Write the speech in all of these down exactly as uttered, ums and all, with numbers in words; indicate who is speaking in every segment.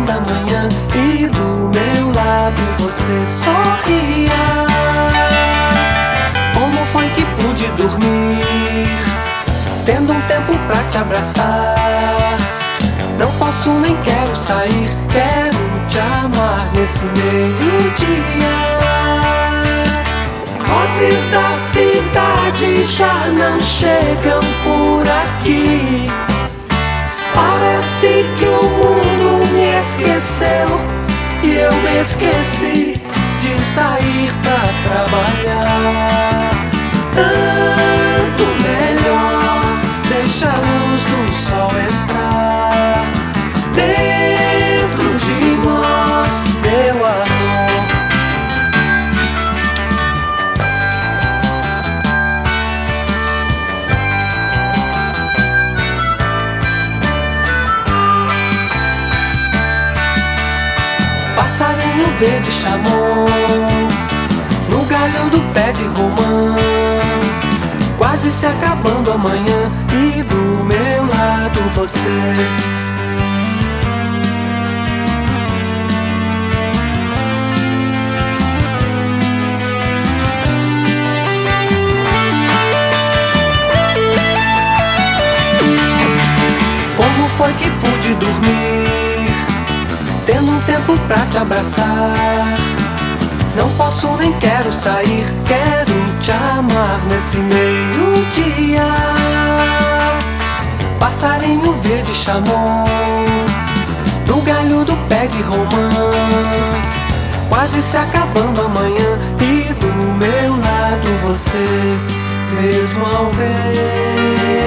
Speaker 1: fim da manhã e do meu lado você sorria. Como foi que pude dormir, tendo um tempo pra te abraçar? Não posso nem quero sair, quero te amar nesse meio-dia. Vozes da cidade já não chegam por aqui. Parece que o mundo me esqueceu e eu me esqueci de sair pra trabalhar. Tanto melhor, deixa a luz do sol entrar dentro de nós, meu amor. Passarinho verde chamou no galho do pé de romã. Quase se acabando a manhã e do meu lado você. Como foi que pude dormir, tendo um tempo pra te abraçar? Não posso nem quero sair, quero te amar nesse meio-dia. Passarinho verde chamou no galho do pé de romã. Quase se acabando a manhã e do meu lado você. Mesmo ao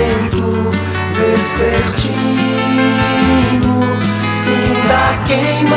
Speaker 1: vento vespertino, ainda queima